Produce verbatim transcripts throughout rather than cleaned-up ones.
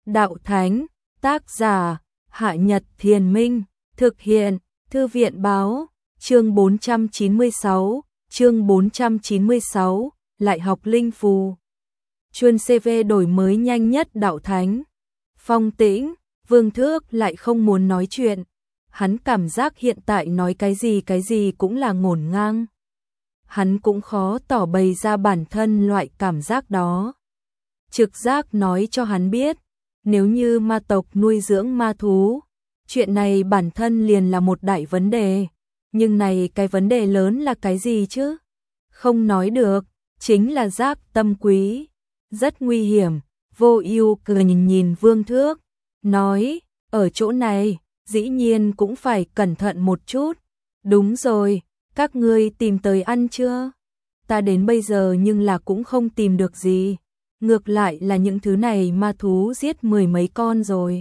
đạo thánh, tác giả, Hạ Nhật Thiền Minh, thực hiện, Thư viện báo, chương bốn trăm chín mươi sáu, chương bốn trăm chín mươi sáu, lại học linh phù. Chuyên xê vê đổi mới nhanh nhất đạo thánh. Phong Tĩnh, Vương Thước lại không muốn nói chuyện. Hắn cảm giác hiện tại nói cái gì cái gì cũng là ngổn ngang. Hắn cũng khó tỏ bày ra bản thân loại cảm giác đó. Trực giác nói cho hắn biết, nếu như ma tộc nuôi dưỡng ma thú, chuyện này bản thân liền là một đại vấn đề. Nhưng này cái vấn đề lớn là cái gì chứ? Không nói được, chính là giác tâm quý. Rất nguy hiểm. Vô Ưu cười nhìn nhìn Vương Thước, nói, ở chỗ này, dĩ nhiên cũng phải cẩn thận một chút. Đúng rồi, các ngươi tìm tới ăn chưa? Ta đến bây giờ nhưng là cũng không tìm được gì. Ngược lại là những thứ này ma thú giết mười mấy con rồi.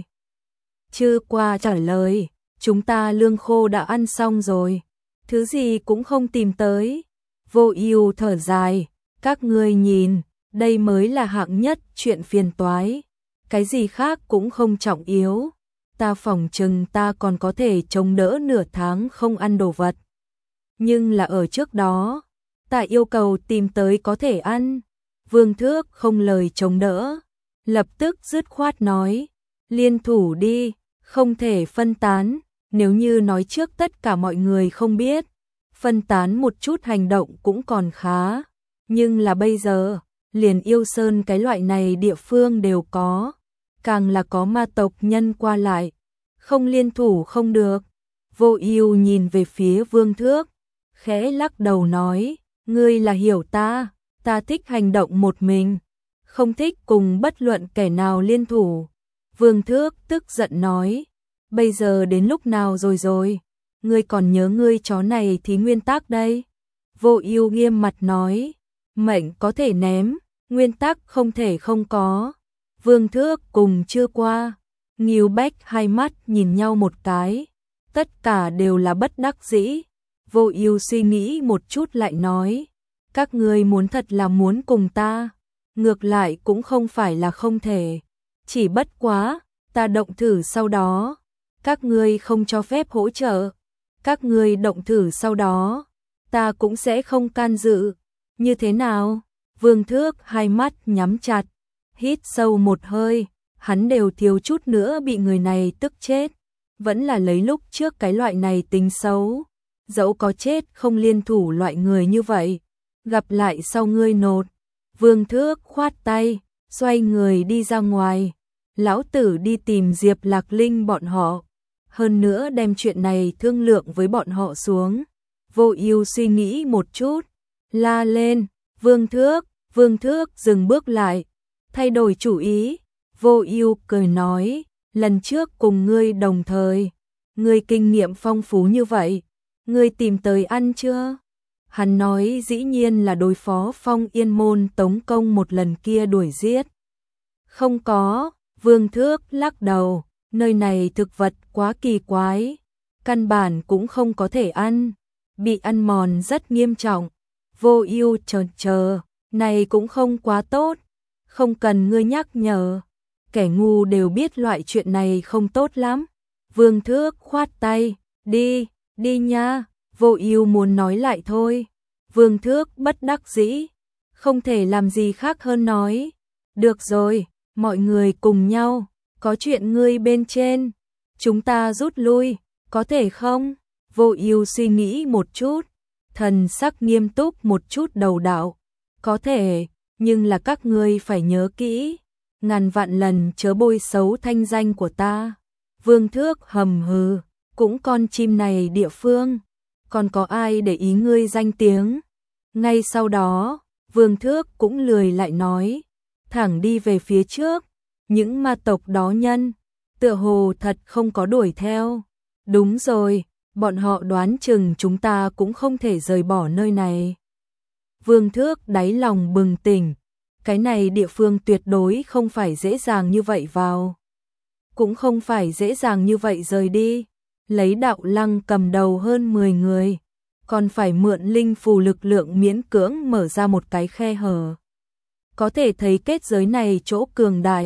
Chư Qua trả lời, chúng ta lương khô đã ăn xong rồi. Thứ gì cũng không tìm tới. Vô Ưu thở dài, các ngươi nhìn, đây mới là hạng nhất chuyện phiền toái. Cái gì khác cũng không trọng yếu. Ta phỏng chừng ta còn có thể chống đỡ nửa tháng không ăn đồ vật. Nhưng là ở trước đó, ta yêu cầu tìm tới có thể ăn. Vương Thước không lời chống đỡ, lập tức dứt khoát nói, liên thủ đi, không thể phân tán. Nếu như nói trước tất cả mọi người không biết, phân tán một chút hành động cũng còn khá. Nhưng là bây giờ, liền Yêu Sơn cái loại này địa phương đều có, càng là có ma tộc nhân qua lại, không liên thủ không được. Vô Ưu nhìn về phía Vương Thước, khẽ lắc đầu nói, ngươi là hiểu ta, ta thích hành động một mình, không thích cùng bất luận kẻ nào liên thủ. Vương Thước tức giận nói, bây giờ đến lúc nào rồi rồi, ngươi còn nhớ ngươi chó này thì nguyên tắc đây. Vô Ưu nghiêm mặt nói, mệnh có thể ném, nguyên tắc không thể không có. Vương Thước cùng Chưa Qua, Ngưu Bách hai mắt nhìn nhau một cái, tất cả đều là bất đắc dĩ. Vô Ưu suy nghĩ một chút lại nói, các ngươi muốn thật là muốn cùng ta, ngược lại cũng không phải là không thể, chỉ bất quá, ta động thử sau đó, các ngươi không cho phép hỗ trợ, các ngươi động thử sau đó, ta cũng sẽ không can dự, như thế nào? Vương Thước hai mắt nhắm chặt, hít sâu một hơi, hắn đều thiếu chút nữa bị người này tức chết, vẫn là lấy lúc trước cái loại này tính xấu, dẫu có chết không liên thủ loại người như vậy, gặp lại sau ngươi nột. Vương Thước khoát tay, xoay người đi ra ngoài, lão tử đi tìm Diệp Lạc Linh bọn họ, hơn nữa đem chuyện này thương lượng với bọn họ xuống. Vô Ưu suy nghĩ một chút, la lên, Vương Thước, Vương Thước dừng bước lại, thay đổi chủ ý. Vô Ưu cười nói, lần trước cùng ngươi đồng thời, ngươi kinh nghiệm phong phú như vậy, ngươi tìm tới ăn chưa? Hắn nói dĩ nhiên là đối phó Phong Yên môn tống công một lần kia đuổi giết. Không có, Vương Thước lắc đầu, nơi này thực vật quá kỳ quái, căn bản cũng không có thể ăn, bị ăn mòn rất nghiêm trọng. Vô Ưu chờ chờ, này cũng không quá tốt, không cần ngươi nhắc nhở, kẻ ngu đều biết loại chuyện này không tốt lắm. Vương Thước khoát tay, đi, đi nha. Vô Ưu muốn nói lại thôi. Vương Thước bất đắc dĩ, không thể làm gì khác hơn nói, được rồi, mọi người cùng nhau, có chuyện ngươi bên trên, chúng ta rút lui, có thể không? Vô Ưu suy nghĩ một chút, thần sắc nghiêm túc một chút đầu đạo, có thể, nhưng là các ngươi phải nhớ kỹ, ngàn vạn lần chớ bôi xấu thanh danh của ta. Vương Thước hầm hừ, cũng con chim này địa phương, còn có ai để ý ngươi danh tiếng? Ngay sau đó, Vương Thước cũng lười lại nói, thẳng đi về phía trước, những ma tộc đó nhân, tựa hồ thật không có đuổi theo. Đúng rồi, bọn họ đoán chừng chúng ta cũng không thể rời bỏ nơi này. Vương Thước đáy lòng bừng tỉnh, cái này địa phương tuyệt đối không phải dễ dàng như vậy vào, cũng không phải dễ dàng như vậy rời đi. Lấy Đạo Lăng cầm đầu hơn mười người, còn phải mượn linh phù lực lượng miễn cưỡng mở ra một cái khe hở. Có thể thấy kết giới này chỗ cường đại,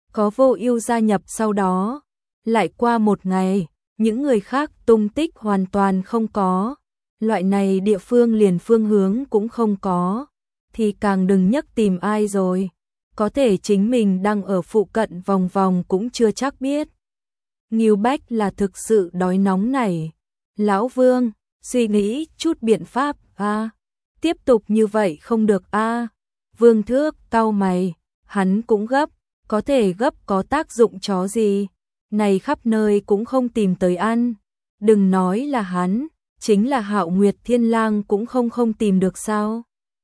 có Vô Ưu gia nhập sau đó. Lại qua một ngày, những người khác tung tích hoàn toàn không có. Loại này địa phương liền phương hướng cũng không có, thì càng đừng nhắc tìm ai rồi. Có thể chính mình đang ở phụ cận vòng vòng cũng chưa chắc biết. Ngưu Bách là thực sự đói nóng này. Lão Vương, suy nghĩ chút biện pháp a. À, tiếp tục như vậy không được a. À, Vương Thước cau mày, hắn cũng gấp, có thể gấp có tác dụng chó gì? Này khắp nơi cũng không tìm tới ăn. Đừng nói là hắn, chính là Hạo Nguyệt Thiên Lang cũng không không tìm được sao?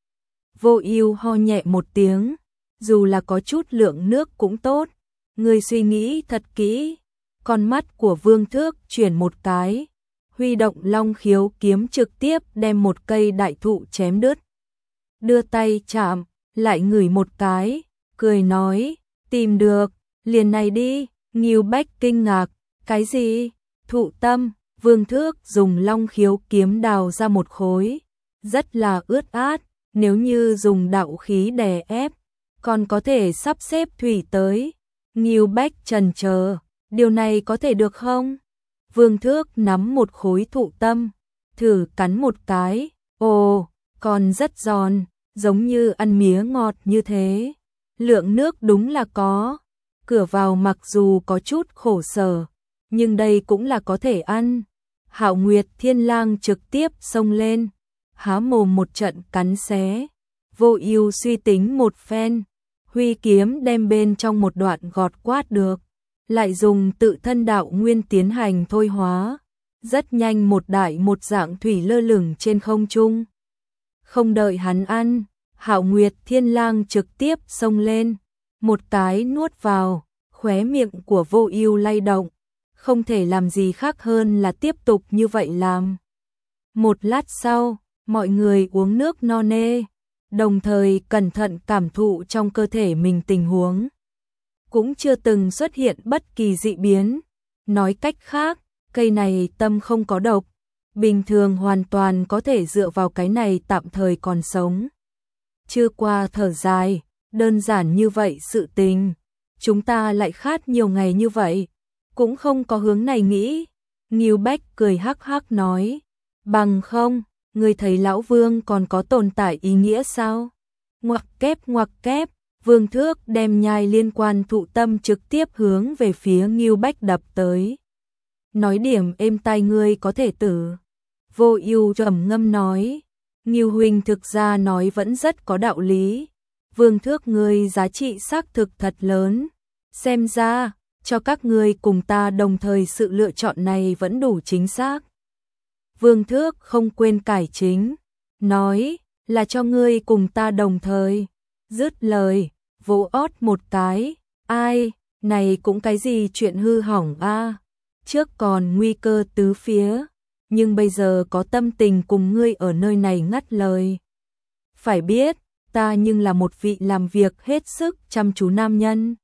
Vô Ưu ho nhẹ một tiếng, dù là có chút lượng nước cũng tốt. Ngươi suy nghĩ thật kỹ. Con mắt của Vương Thước chuyển một cái, huy động Long Khiếu kiếm trực tiếp đem một cây đại thụ chém đứt. Đưa tay chạm, lại ngửi một cái, cười nói, tìm được, liền này đi. Ngưu Bách kinh ngạc, cái gì? Thụ tâm. Vương Thước dùng Long Khiếu kiếm đào ra một khối, rất là ướt át, nếu như dùng đạo khí đè ép, còn có thể sắp xếp thủy tới. Ngưu Bách chần chờ, điều này có thể được không? Vương Thước nắm một khối thụ tâm, thử cắn một cái, ồ, còn rất giòn, giống như ăn mía ngọt như thế. Lượng nước đúng là có, cửa vào mặc dù có chút khổ sở, nhưng đây cũng là có thể ăn. Hạo Nguyệt Thiên Lang trực tiếp xông lên, há mồm một trận cắn xé. Vô Ưu suy tính một phen, huy kiếm đem bên trong một đoạn gọt quát được, lại dùng tự thân đạo nguyên tiến hành thôi hóa. Rất nhanh một đại một dạng thủy lơ lửng trên không trung. Không đợi hắn ăn, Hạo Nguyệt Thiên Lang trực tiếp xông lên, một cái nuốt vào, khóe miệng của Vô Ưu lay động, không thể làm gì khác hơn là tiếp tục như vậy làm. Một lát sau, mọi người uống nước no nê, đồng thời cẩn thận cảm thụ trong cơ thể mình tình huống. Cũng chưa từng xuất hiện bất kỳ dị biến. Nói cách khác, cây này tâm không có độc, bình thường hoàn toàn có thể dựa vào cái này tạm thời còn sống. Chưa qua thở dài, đơn giản như vậy sự tình, chúng ta lại khát nhiều ngày như vậy, cũng không có hướng này nghĩ. Ngưu Bách cười hắc hắc nói, bằng không, ngươi thấy lão Vương còn có tồn tại ý nghĩa sao? Ngoặc kép ngoặc kép, Vương Thước đem nhai liên quan thụ tâm trực tiếp hướng về phía Ngưu Bách đập tới. Nói điểm êm tai ngươi có thể tử. Vô Ưu trầm ngâm nói, Ngưu huynh thực ra nói vẫn rất có đạo lý. Vương Thước ngươi giá trị xác thực thật lớn. Xem ra, cho các ngươi cùng ta đồng thời sự lựa chọn này vẫn đủ chính xác. Vương Thước không quên cải chính, nói là cho ngươi cùng ta đồng thời. Dứt lời, vỗ ót một cái, ai, này cũng cái gì chuyện hư hỏng a. À. Trước còn nguy cơ tứ phía, nhưng bây giờ có tâm tình cùng ngươi ở nơi này ngắt lời. Phải biết, ta nhưng là một vị làm việc hết sức chăm chú nam nhân.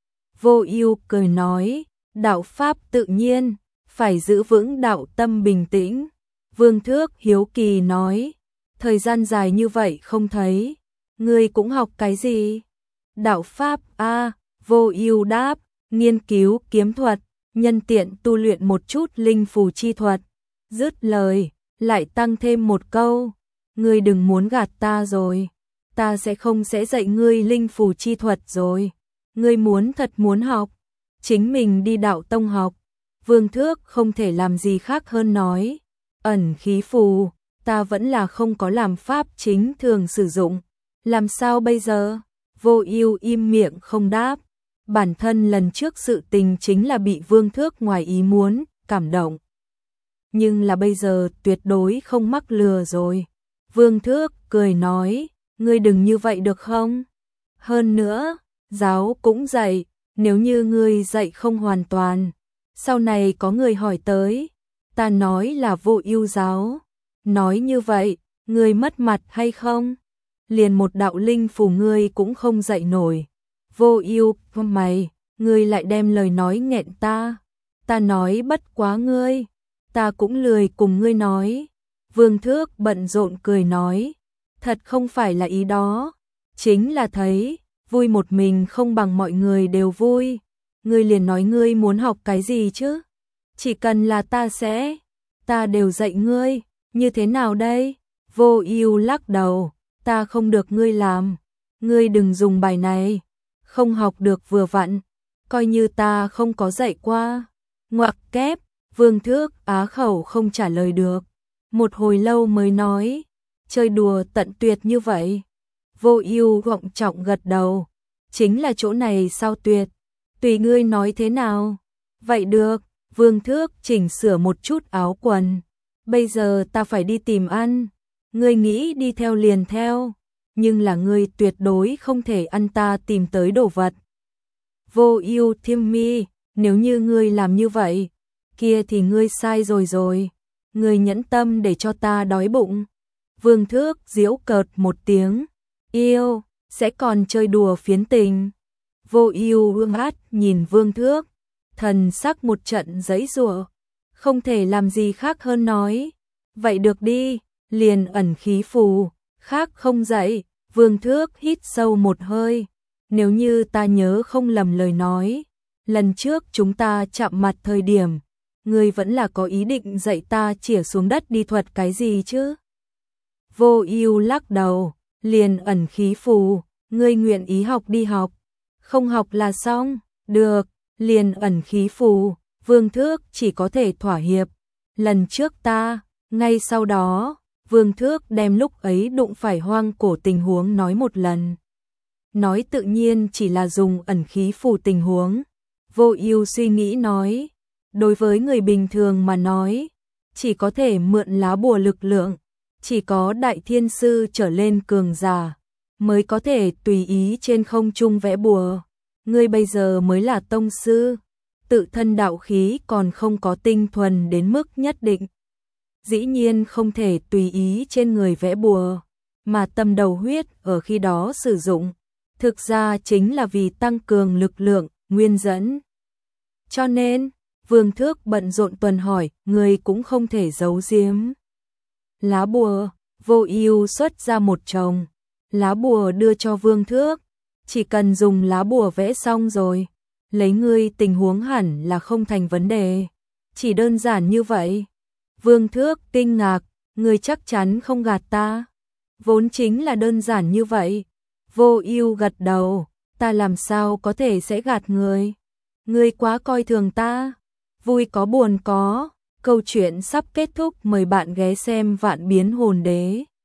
Vô Ưu cười nói, đạo pháp tự nhiên, phải giữ vững đạo tâm bình tĩnh. Vương Thước hiếu kỳ nói, thời gian dài như vậy không thấy, ngươi cũng học cái gì? Đạo pháp a. À, Vô Ưu đáp, nghiên cứu kiếm thuật, nhân tiện tu luyện một chút linh phù chi thuật. Dứt lời, lại tăng thêm một câu, ngươi đừng muốn gạt ta rồi, ta sẽ không sẽ dạy ngươi linh phù chi thuật rồi. Ngươi muốn thật muốn học, chính mình đi đạo tông học. Vương Thước không thể làm gì khác hơn nói, ẩn khí phù, ta vẫn là không có làm pháp chính thường sử dụng, làm sao bây giờ? Vô Ưu im miệng không đáp, bản thân lần trước sự tình chính là bị Vương Thước ngoài ý muốn, cảm động. Nhưng là bây giờ tuyệt đối không mắc lừa rồi. Vương Thước cười nói, ngươi đừng như vậy được không? Hơn nữa, giáo cũng dạy, nếu như ngươi dạy không hoàn toàn, sau này có người hỏi tới, ta nói là Vô Ưu giáo, nói như vậy, ngươi mất mặt hay không? Liền một đạo linh phù ngươi cũng không dạy nổi. Vô Ưu, mày, ngươi lại đem lời nói nghẹn ta. Ta nói bất quá ngươi, ta cũng lười cùng ngươi nói. Vương Thước bận rộn cười nói, thật không phải là ý đó, chính là thấy vui một mình không bằng mọi người đều vui. Ngươi liền nói ngươi muốn học cái gì chứ? Chỉ cần là ta sẽ, ta đều dạy ngươi, như thế nào đây? Vô Ưu lắc đầu, ta không được ngươi làm, ngươi đừng dùng bài này, không học được vừa vặn, coi như ta không có dạy qua. Ngoặc kép, Vương Thước á khẩu không trả lời được, một hồi lâu mới nói, chơi đùa tận tuyệt như vậy. Vô Ưu gọng trọng gật đầu, chính là chỗ này sao tuyệt, tùy ngươi nói thế nào. Vậy được, Vương Thước chỉnh sửa một chút áo quần, bây giờ ta phải đi tìm ăn, ngươi nghĩ đi theo liền theo, nhưng là ngươi tuyệt đối không thể ăn ta tìm tới đồ vật. Vô Ưu Thiêm Mi, nếu như ngươi làm như vậy, kia thì ngươi sai rồi rồi, ngươi nhẫn tâm để cho ta đói bụng. Vương Thước giễu cợt một tiếng, yêu, sẽ còn chơi đùa phiến tình. Vô Ưu ương át nhìn Vương Thước, thần sắc một trận giãy giụa, không thể làm gì khác hơn nói, vậy được đi, liền ẩn khí phù, khác không dạy. Vương Thước hít sâu một hơi, nếu như ta nhớ không lầm lời nói, lần trước chúng ta chạm mặt thời điểm, ngươi vẫn là có ý định dạy ta chĩa xuống đất đi thuật cái gì chứ? Vô Ưu lắc đầu, liền ẩn khí phù, ngươi nguyện ý học đi học, không học là xong, được, liền ẩn khí phù, Vương Thước chỉ có thể thỏa hiệp. Lần trước ta, ngay sau đó, Vương Thước đem lúc ấy đụng phải hoang cổ tình huống nói một lần. Nói tự nhiên chỉ là dùng ẩn khí phù tình huống. Vô Ưu suy nghĩ nói, đối với người bình thường mà nói, chỉ có thể mượn lá bùa lực lượng, chỉ có đại thiên sư trở lên cường giả mới có thể tùy ý trên không trung vẽ bùa. Ngươi bây giờ mới là tông sư, tự thân đạo khí còn không có tinh thuần đến mức nhất định. Dĩ nhiên không thể tùy ý trên người vẽ bùa, mà tâm đầu huyết ở khi đó sử dụng, thực ra chính là vì tăng cường lực lượng, nguyên dẫn. Cho nên, Vương Thước bận rộn tuần hỏi, người cũng không thể giấu giếm. Lá bùa, Vô Ưu xuất ra một chồng, lá bùa đưa cho Vương Thước, chỉ cần dùng lá bùa vẽ xong rồi, lấy ngươi tình huống hẳn là không thành vấn đề, chỉ đơn giản như vậy. Vương Thước kinh ngạc, ngươi chắc chắn không gạt ta, vốn chính là đơn giản như vậy. Vô Ưu gật đầu, ta làm sao có thể sẽ gạt người, ngươi quá coi thường ta. Vui có buồn có, câu chuyện sắp kết thúc, mời bạn ghé xem Vạn Biến Hồn Đế.